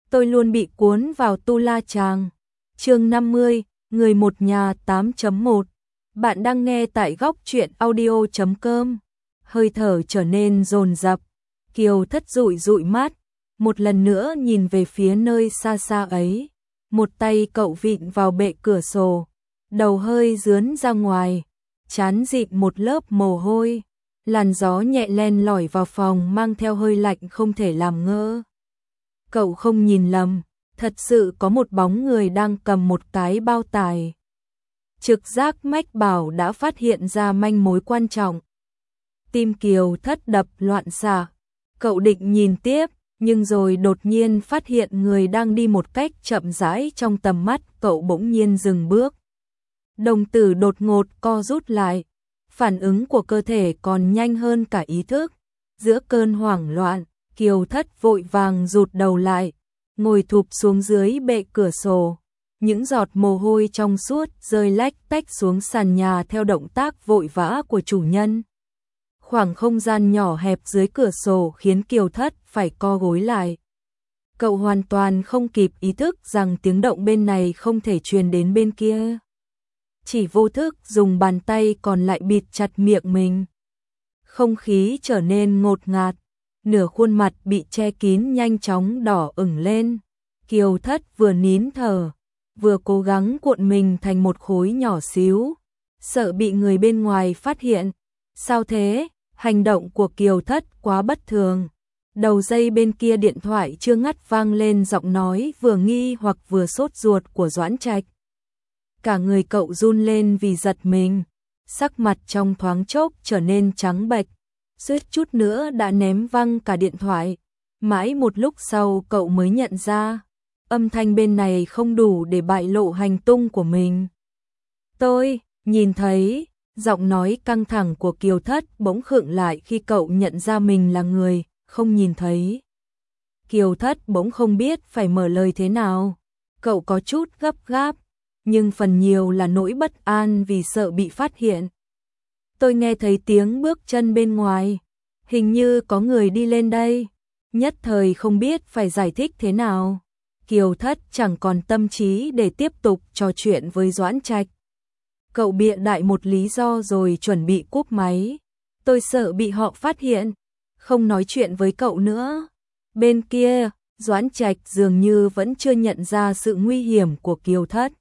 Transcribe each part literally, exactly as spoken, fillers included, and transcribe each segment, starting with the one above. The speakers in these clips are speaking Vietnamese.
tôi luôn bị cuốn vào tu la chàng. Chương năm mươi, người một nhà tám chấm một. Bạn đang nghe tại góc truyện audio chấm com. Hơi thở trở nên dồn dập, Kiều Thất dụi dụi mắt, một lần nữa nhìn về phía nơi xa xa ấy. Một tay cậu vịn vào bệ cửa sổ, đầu hơi dướn ra ngoài, trán dịn một lớp mồ hôi. Làn gió nhẹ len lỏi vào phòng mang theo hơi lạnh không thể làm ngơ. Cậu không nhìn lầm, thật sự có một bóng người đang cầm một cái bao tải. Trực giác mách bảo đã phát hiện ra manh mối quan trọng. Tim Kiều Thất đập loạn xạ, cậu định nhìn tiếp, nhưng rồi đột nhiên phát hiện người đang đi một cách chậm rãi trong tầm mắt, cậu bỗng nhiên dừng bước. Đồng tử đột ngột co rút lại, phản ứng của cơ thể còn nhanh hơn cả ý thức. Giữa cơn hoảng loạn, Kiều Thất vội vàng rụt đầu lại, ngồi thụp xuống dưới bệ cửa sổ. Những giọt mồ hôi trong suốt rơi lách tách xuống sàn nhà theo động tác vội vã của chủ nhân. Khoảng không gian nhỏ hẹp dưới cửa sổ khiến Kiều Thất phải co gối lại. Cậu hoàn toàn không kịp ý thức rằng tiếng động bên này không thể truyền đến bên kia. Chỉ vô thức dùng bàn tay còn lại bịt chặt miệng mình. Không khí trở nên ngột ngạt, nửa khuôn mặt bị che kín nhanh chóng đỏ ửng lên. Kiều Thất vừa nín thở, vừa cố gắng cuộn mình thành một khối nhỏ xíu, sợ bị người bên ngoài phát hiện. Sao thế? Hành động của Kiều Thất quá bất thường. Đầu dây bên kia điện thoại chưa ngắt vang lên giọng nói vừa nghi hoặc vừa sốt ruột của Doãn Trạch. Cả người cậu run lên vì giật mình, sắc mặt trong thoáng chốc trở nên trắng bệch, suýt chút nữa đã ném văng cả điện thoại. Mãi một lúc sau cậu mới nhận ra, âm thanh bên này không đủ để bại lộ hành tung của mình. Tôi, nhìn thấy, giọng nói căng thẳng của Kiều Thất bỗng khựng lại khi cậu nhận ra mình là người không nhìn thấy. Kiều Thất bỗng không biết phải mở lời thế nào, cậu có chút gấp gáp, nhưng phần nhiều là nỗi bất an vì sợ bị phát hiện. Tôi nghe thấy tiếng bước chân bên ngoài, hình như có người đi lên đây, nhất thời không biết phải giải thích thế nào. Kiều Thất chẳng còn tâm trí để tiếp tục trò chuyện với Doãn Trạch. Cậu bịa đại một lý do rồi chuẩn bị cúp máy. Tôi sợ bị họ phát hiện, không nói chuyện với cậu nữa. Bên kia, Doãn Trạch dường như vẫn chưa nhận ra sự nguy hiểm của Kiều Thất.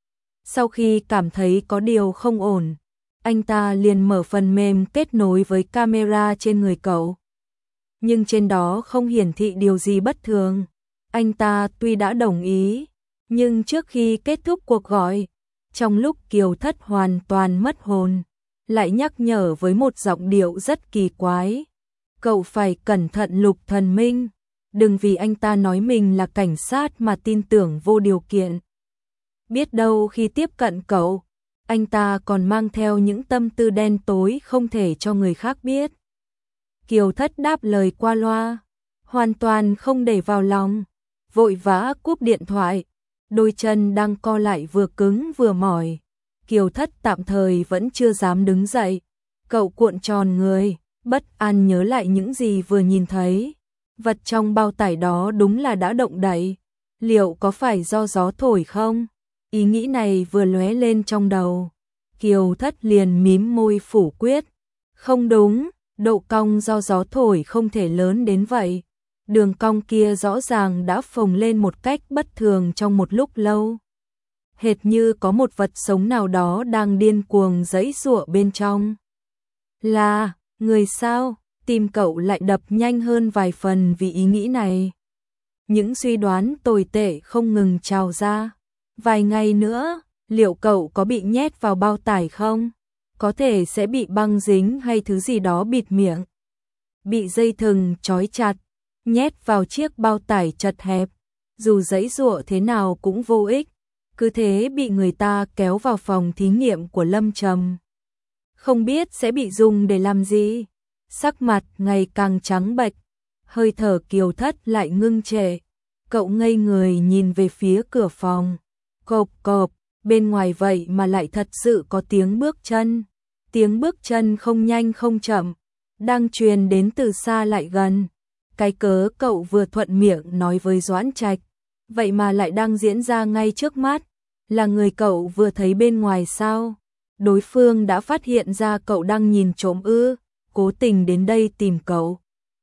Sau khi cảm thấy có điều không ổn, anh ta liền mở phần mềm kết nối với camera trên người cậu. Nhưng trên đó không hiển thị điều gì bất thường. Anh ta tuy đã đồng ý, nhưng trước khi kết thúc cuộc gọi, trong lúc Kiều Thất hoàn toàn mất hồn, lại nhắc nhở với một giọng điệu rất kỳ quái. Cậu phải cẩn thận Lục Thần Minh, đừng vì anh ta nói mình là cảnh sát mà tin tưởng vô điều kiện. Biết đâu khi tiếp cận cậu, anh ta còn mang theo những tâm tư đen tối không thể cho người khác biết. Kiều Thất đáp lời qua loa, hoàn toàn không để vào lòng, vội vã cúp điện thoại, đôi chân đang co lại vừa cứng vừa mỏi. Kiều Thất tạm thời vẫn chưa dám đứng dậy, cậu cuộn tròn người, bất an nhớ lại những gì vừa nhìn thấy. Vật trong bao tải đó đúng là đã động đậy, liệu có phải do gió thổi không? Ý nghĩ này vừa lóe lên trong đầu, Kiều Thất liền mím môi phủ quyết. Không đúng, độ cong do gió thổi không thể lớn đến vậy. Đường cong kia rõ ràng đã phồng lên một cách bất thường trong một lúc lâu. Hệt như có một vật sống nào đó đang điên cuồng giãy giụa bên trong. Là, người sao? Tim cậu lại đập nhanh hơn vài phần vì ý nghĩ này. Những suy đoán tồi tệ không ngừng trào ra. Vài ngày nữa, liệu cậu có bị nhét vào bao tải không? Có thể sẽ bị băng dính hay thứ gì đó bịt miệng. Bị dây thừng trói chặt, nhét vào chiếc bao tải chật hẹp. Dù giãy giụa thế nào cũng vô ích. Cứ thế bị người ta kéo vào phòng thí nghiệm của Lâm Trầm. Không biết sẽ bị dùng để làm gì. Sắc mặt ngày càng trắng bệch, hơi thở Kiều Thất lại ngưng trệ. Cậu ngây người nhìn về phía cửa phòng. Cộp cộp, bên ngoài vậy mà lại thật sự có tiếng bước chân. Tiếng bước chân không nhanh không chậm, đang truyền đến từ xa lại gần. Cái cớ cậu vừa thuận miệng nói với Doãn Trạch, vậy mà lại đang diễn ra ngay trước mắt, là người cậu vừa thấy bên ngoài sao? Đối phương đã phát hiện ra cậu đang nhìn trộm ư, cố tình đến đây tìm cậu.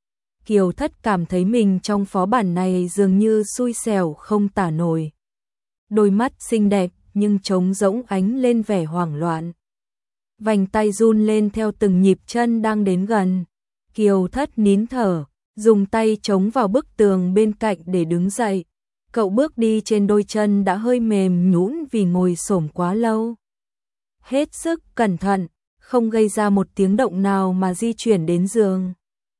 Kiều Thất cảm thấy mình trong phó bản này dường như xui xẻo không tả nổi. Đôi mắt xinh đẹp nhưng trống rỗng ánh lên vẻ hoảng loạn. Vành tay run lên theo từng nhịp chân đang đến gần. Kiều Thất nín thở, dùng tay chống vào bức tường bên cạnh để đứng dậy. Cậu bước đi trên đôi chân đã hơi mềm nhũn vì ngồi xổm quá lâu. Hết sức cẩn thận, không gây ra một tiếng động nào mà di chuyển đến giường.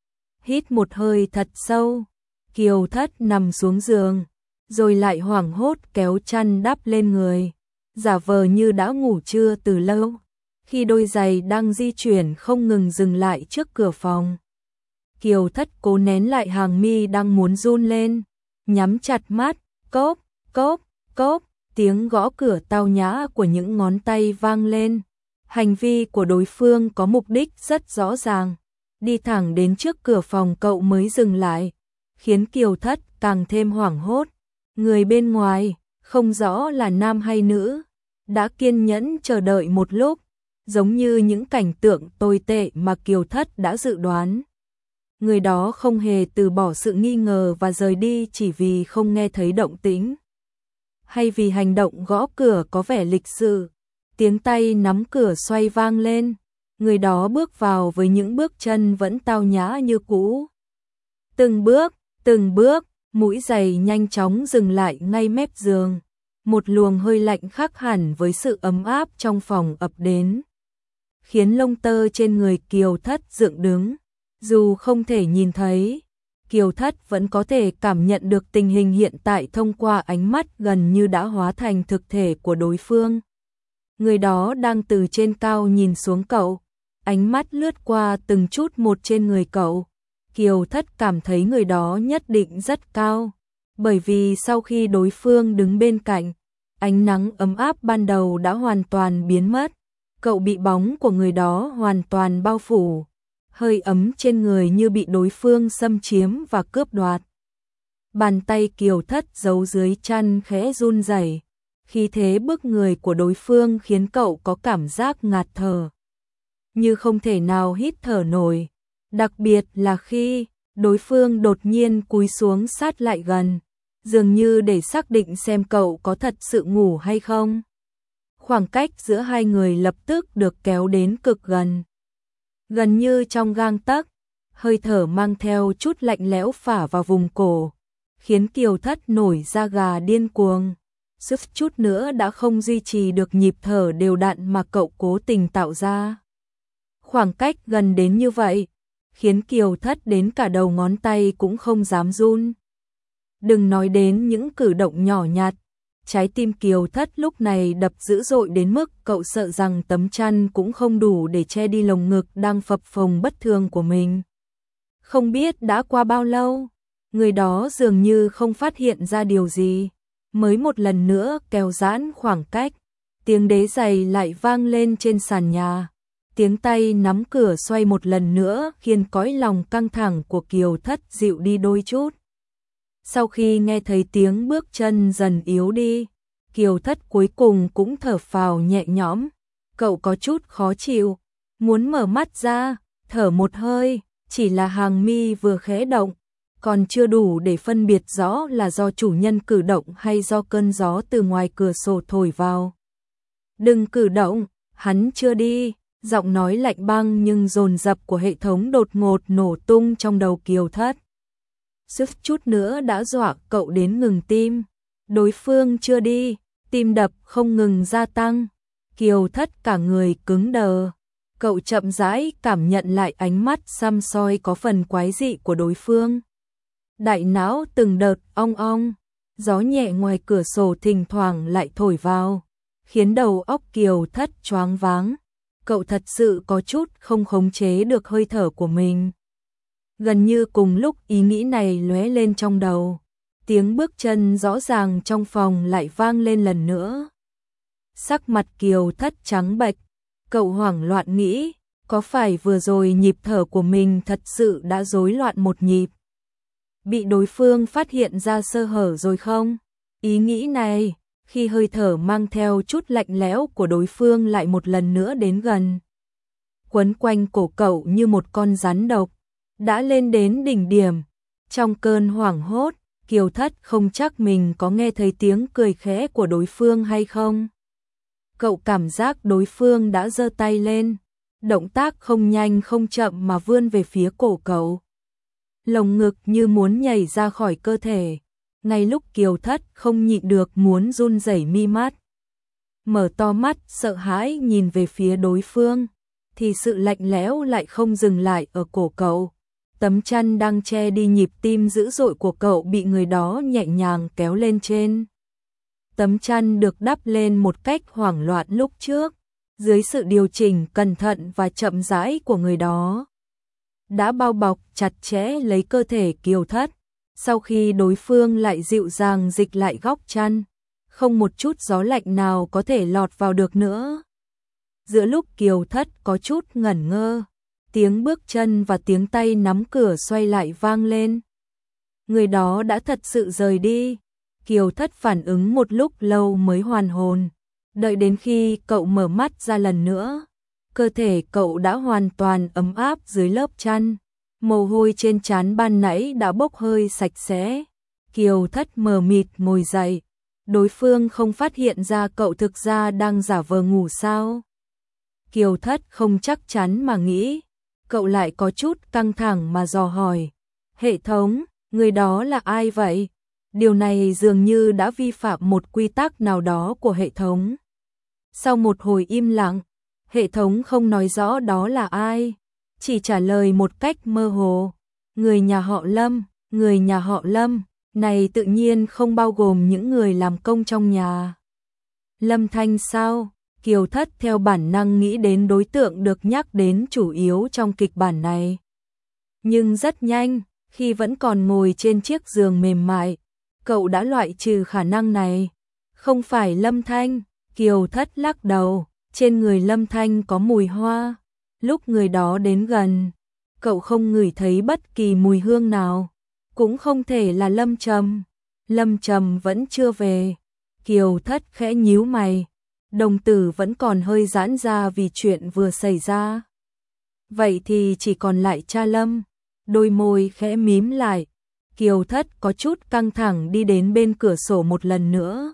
Hít một hơi thật sâu, Kiều Thất nằm xuống giường, rồi lại hoảng hốt kéo chăn đắp lên người, giả vờ như đã ngủ trưa từ lâu. Khi đôi giày đang di chuyển không ngừng dừng lại trước cửa phòng, Kiều Thất cố nén lại hàng mi đang muốn run lên, nhắm chặt mắt, cốp, cốp, cốp, tiếng gõ cửa tao nhã của những ngón tay vang lên. Hành vi của đối phương có mục đích rất rõ ràng, đi thẳng đến trước cửa phòng cậu mới dừng lại, khiến Kiều Thất càng thêm hoảng hốt. Người bên ngoài, không rõ là nam hay nữ, đã kiên nhẫn chờ đợi một lúc, giống như những cảnh tượng tồi tệ mà Kiều Thất đã dự đoán. Người đó không hề từ bỏ sự nghi ngờ và rời đi chỉ vì không nghe thấy động tĩnh, hay vì hành động gõ cửa có vẻ lịch sự. Tiếng tay nắm cửa xoay vang lên, người đó bước vào với những bước chân vẫn tao nhã như cũ. Từng bước, từng bước, mũi giày nhanh chóng dừng lại ngay mép giường. Một luồng hơi lạnh khác hẳn với sự ấm áp trong phòng ập đến, khiến lông tơ trên người Kiều Thất dựng đứng. Dù không thể nhìn thấy, Kiều Thất vẫn có thể cảm nhận được tình hình hiện tại thông qua ánh mắt gần như đã hóa thành thực thể của đối phương. Người đó đang từ trên cao nhìn xuống cậu, ánh mắt lướt qua từng chút một trên người cậu. Kiều Thất cảm thấy người đó nhất định rất cao, bởi vì sau khi đối phương đứng bên cạnh, ánh nắng ấm áp ban đầu đã hoàn toàn biến mất. Cậu bị bóng của người đó hoàn toàn bao phủ, hơi ấm trên người như bị đối phương xâm chiếm và cướp đoạt. Bàn tay Kiều Thất giấu dưới chăn khẽ run rẩy, khí thế bức người của đối phương khiến cậu có cảm giác ngạt thở, như không thể nào hít thở nổi, đặc biệt là khi đối phương đột nhiên cúi xuống sát lại gần, dường như để xác định xem cậu có thật sự ngủ hay không. Khoảng cách giữa hai người lập tức được kéo đến cực gần, gần như trong gang tấc, hơi thở mang theo chút lạnh lẽo phả vào vùng cổ, khiến Kiều Thất nổi da gà điên cuồng. Suýt chút nữa đã không duy trì được nhịp thở đều đặn mà cậu cố tình tạo ra. Khoảng cách gần đến như vậy, khiến Kiều Thất đến cả đầu ngón tay cũng không dám run. Đừng nói đến những cử động nhỏ nhặt, trái tim Kiều Thất lúc này đập dữ dội đến mức cậu sợ rằng tấm chăn cũng không đủ để che đi lồng ngực đang phập phồng bất thường của mình. Không biết đã qua bao lâu, người đó dường như không phát hiện ra điều gì, mới một lần nữa kéo giãn khoảng cách, tiếng đế giày lại vang lên trên sàn nhà, tiếng tay nắm cửa xoay một lần nữa khiến cõi lòng căng thẳng của Kiều Thất dịu đi đôi chút. Sau khi nghe thấy tiếng bước chân dần yếu đi, Kiều Thất cuối cùng cũng thở phào nhẹ nhõm, cậu có chút khó chịu, muốn mở mắt ra, thở một hơi, chỉ là hàng mi vừa khẽ động, còn chưa đủ để phân biệt rõ là do chủ nhân cử động hay do cơn gió từ ngoài cửa sổ thổi vào. Đừng cử động, hắn chưa đi, giọng nói lạnh băng nhưng dồn dập của hệ thống đột ngột nổ tung trong đầu Kiều Thất. Suýt chút nữa đã dọa cậu đến ngừng tim, đối phương chưa đi, tim đập không ngừng gia tăng, Kiều Thất cả người cứng đờ. Cậu chậm rãi cảm nhận lại ánh mắt săm soi có phần quái dị của đối phương. Đại não từng đợt ong ong, gió nhẹ ngoài cửa sổ thỉnh thoảng lại thổi vào, khiến đầu óc Kiều Thất choáng váng. Cậu thật sự có chút không khống chế được hơi thở của mình. Gần như cùng lúc ý nghĩ này lóe lên trong đầu, tiếng bước chân rõ ràng trong phòng lại vang lên lần nữa. Sắc mặt Kiều Thất trắng bệch, cậu hoảng loạn nghĩ, có phải vừa rồi nhịp thở của mình thật sự đã rối loạn một nhịp? Bị đối phương phát hiện ra sơ hở rồi không? Ý nghĩ này, khi hơi thở mang theo chút lạnh lẽo của đối phương lại một lần nữa đến gần, quấn quanh cổ cậu như một con rắn độc, đã lên đến đỉnh điểm. Trong cơn hoảng hốt, Kiều Thất không chắc mình có nghe thấy tiếng cười khẽ của đối phương hay không. Cậu cảm giác đối phương đã giơ tay lên, động tác không nhanh không chậm mà vươn về phía cổ cậu. Lồng ngực như muốn nhảy ra khỏi cơ thể. Ngay lúc Kiều Thất không nhịn được muốn run rẩy mi mắt, mở to mắt sợ hãi nhìn về phía đối phương, thì sự lạnh lẽo lại không dừng lại ở cổ cậu. Tấm chăn đang che đi nhịp tim dữ dội của cậu bị người đó nhẹ nhàng kéo lên trên. Tấm chăn được đắp lên một cách hoảng loạn lúc trước, dưới sự điều chỉnh cẩn thận và chậm rãi của người đó, đã bao bọc chặt chẽ lấy cơ thể Kiều Thất. Sau khi đối phương lại dịu dàng dịch lại góc chăn, không một chút gió lạnh nào có thể lọt vào được nữa. Giữa lúc Kiều Thất có chút ngẩn ngơ, tiếng bước chân và tiếng tay nắm cửa xoay lại vang lên. Người đó đã thật sự rời đi. Kiều Thất phản ứng một lúc lâu mới hoàn hồn. Đợi đến khi cậu mở mắt ra lần nữa, cơ thể cậu đã hoàn toàn ấm áp dưới lớp chăn. Mồ hôi trên trán ban nãy đã bốc hơi sạch sẽ. Kiều Thất mờ mịt ngồi dậy. Đối phương không phát hiện ra cậu thực ra đang giả vờ ngủ sao? Kiều Thất không chắc chắn mà nghĩ. Cậu lại có chút căng thẳng mà dò hỏi. Hệ thống, người đó là ai vậy? Điều này dường như đã vi phạm một quy tắc nào đó của hệ thống. Sau một hồi im lặng, hệ thống không nói rõ đó là ai, chỉ trả lời một cách mơ hồ. Người nhà họ Lâm, người nhà họ Lâm, này tự nhiên không bao gồm những người làm công trong nhà. Lâm Thanh sao? Kiều Thất theo bản năng nghĩ đến đối tượng được nhắc đến chủ yếu trong kịch bản này. Nhưng rất nhanh, khi vẫn còn ngồi trên chiếc giường mềm mại, cậu đã loại trừ khả năng này. Không phải Lâm Thanh. Kiều Thất lắc đầu, trên người Lâm Thanh có mùi hoa. Lúc người đó đến gần, cậu không ngửi thấy bất kỳ mùi hương nào. Cũng không thể là Lâm Trầm. Lâm Trầm vẫn chưa về. Kiều Thất khẽ nhíu mày, đồng tử vẫn còn hơi giãn ra vì chuyện vừa xảy ra. Vậy thì chỉ còn lại cha Lâm. Đôi môi khẽ mím lại. Kiều Thất có chút căng thẳng đi đến bên cửa sổ một lần nữa.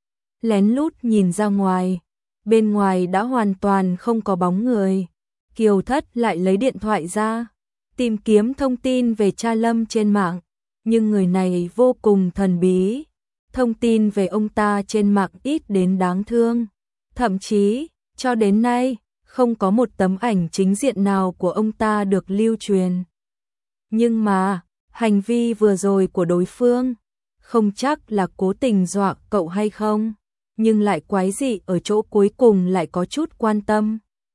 Lén lút nhìn ra ngoài, bên ngoài đã hoàn toàn không có bóng người. Kiều Thất lại lấy điện thoại ra, tìm kiếm thông tin về cha Lâm trên mạng, nhưng người này vô cùng thần bí. Thông tin về ông ta trên mạng ít đến đáng thương, thậm chí, cho đến nay, không có một tấm ảnh chính diện nào của ông ta được lưu truyền. Nhưng mà, hành vi vừa rồi của đối phương, không chắc là cố tình dọa cậu hay không, nhưng lại quái dị ở chỗ cuối cùng lại có chút quan tâm.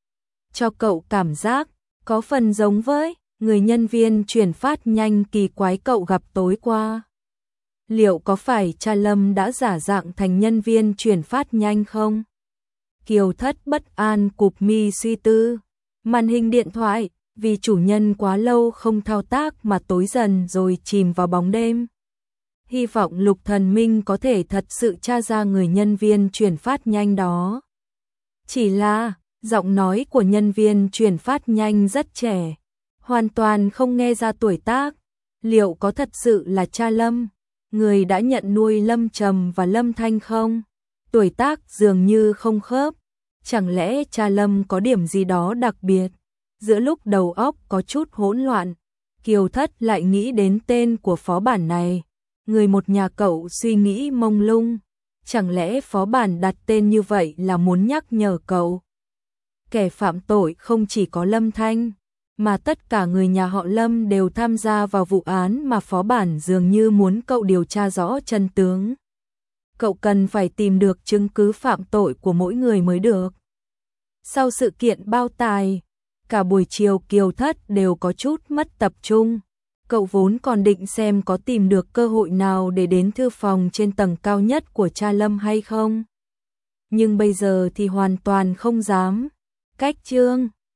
Cho cậu cảm giác, có phần giống với người nhân viên chuyển phát nhanh kỳ quái cậu gặp tối qua. Liệu có phải cha Lâm đã giả dạng thành nhân viên chuyển phát nhanh không? Kiều Thất bất an cụp mi suy tư. Màn hình điện thoại, vì chủ nhân quá lâu không thao tác mà tối dần rồi chìm vào bóng đêm. Hy vọng Lục Thần Minh có thể thật sự tra ra người nhân viên chuyển phát nhanh đó. Chỉ là, giọng nói của nhân viên chuyển phát nhanh rất trẻ, hoàn toàn không nghe ra tuổi tác. Liệu có thật sự là cha Lâm, người đã nhận nuôi Lâm Trầm và Lâm Thanh không? Tuổi tác dường như không khớp. Chẳng lẽ cha Lâm có điểm gì đó đặc biệt? Giữa lúc đầu óc có chút hỗn loạn, Kiều Thất lại nghĩ đến tên của phó bản này. Người một nhà cậu suy nghĩ mông lung. Chẳng lẽ phó bản đặt tên như vậy là muốn nhắc nhở cậu? Kẻ phạm tội không chỉ có Lâm Thanh, mà tất cả người nhà họ Lâm đều tham gia vào vụ án mà phó bản dường như muốn cậu điều tra rõ chân tướng. Cậu cần phải tìm được chứng cứ phạm tội của mỗi người mới được. Sau sự kiện bao tài, cả buổi chiều Kiều Thất đều có chút mất tập trung. Cậu vốn còn định xem có tìm được cơ hội nào để đến thư phòng trên tầng cao nhất của cha Lâm hay không. Nhưng bây giờ thì hoàn toàn không dám. Cách chương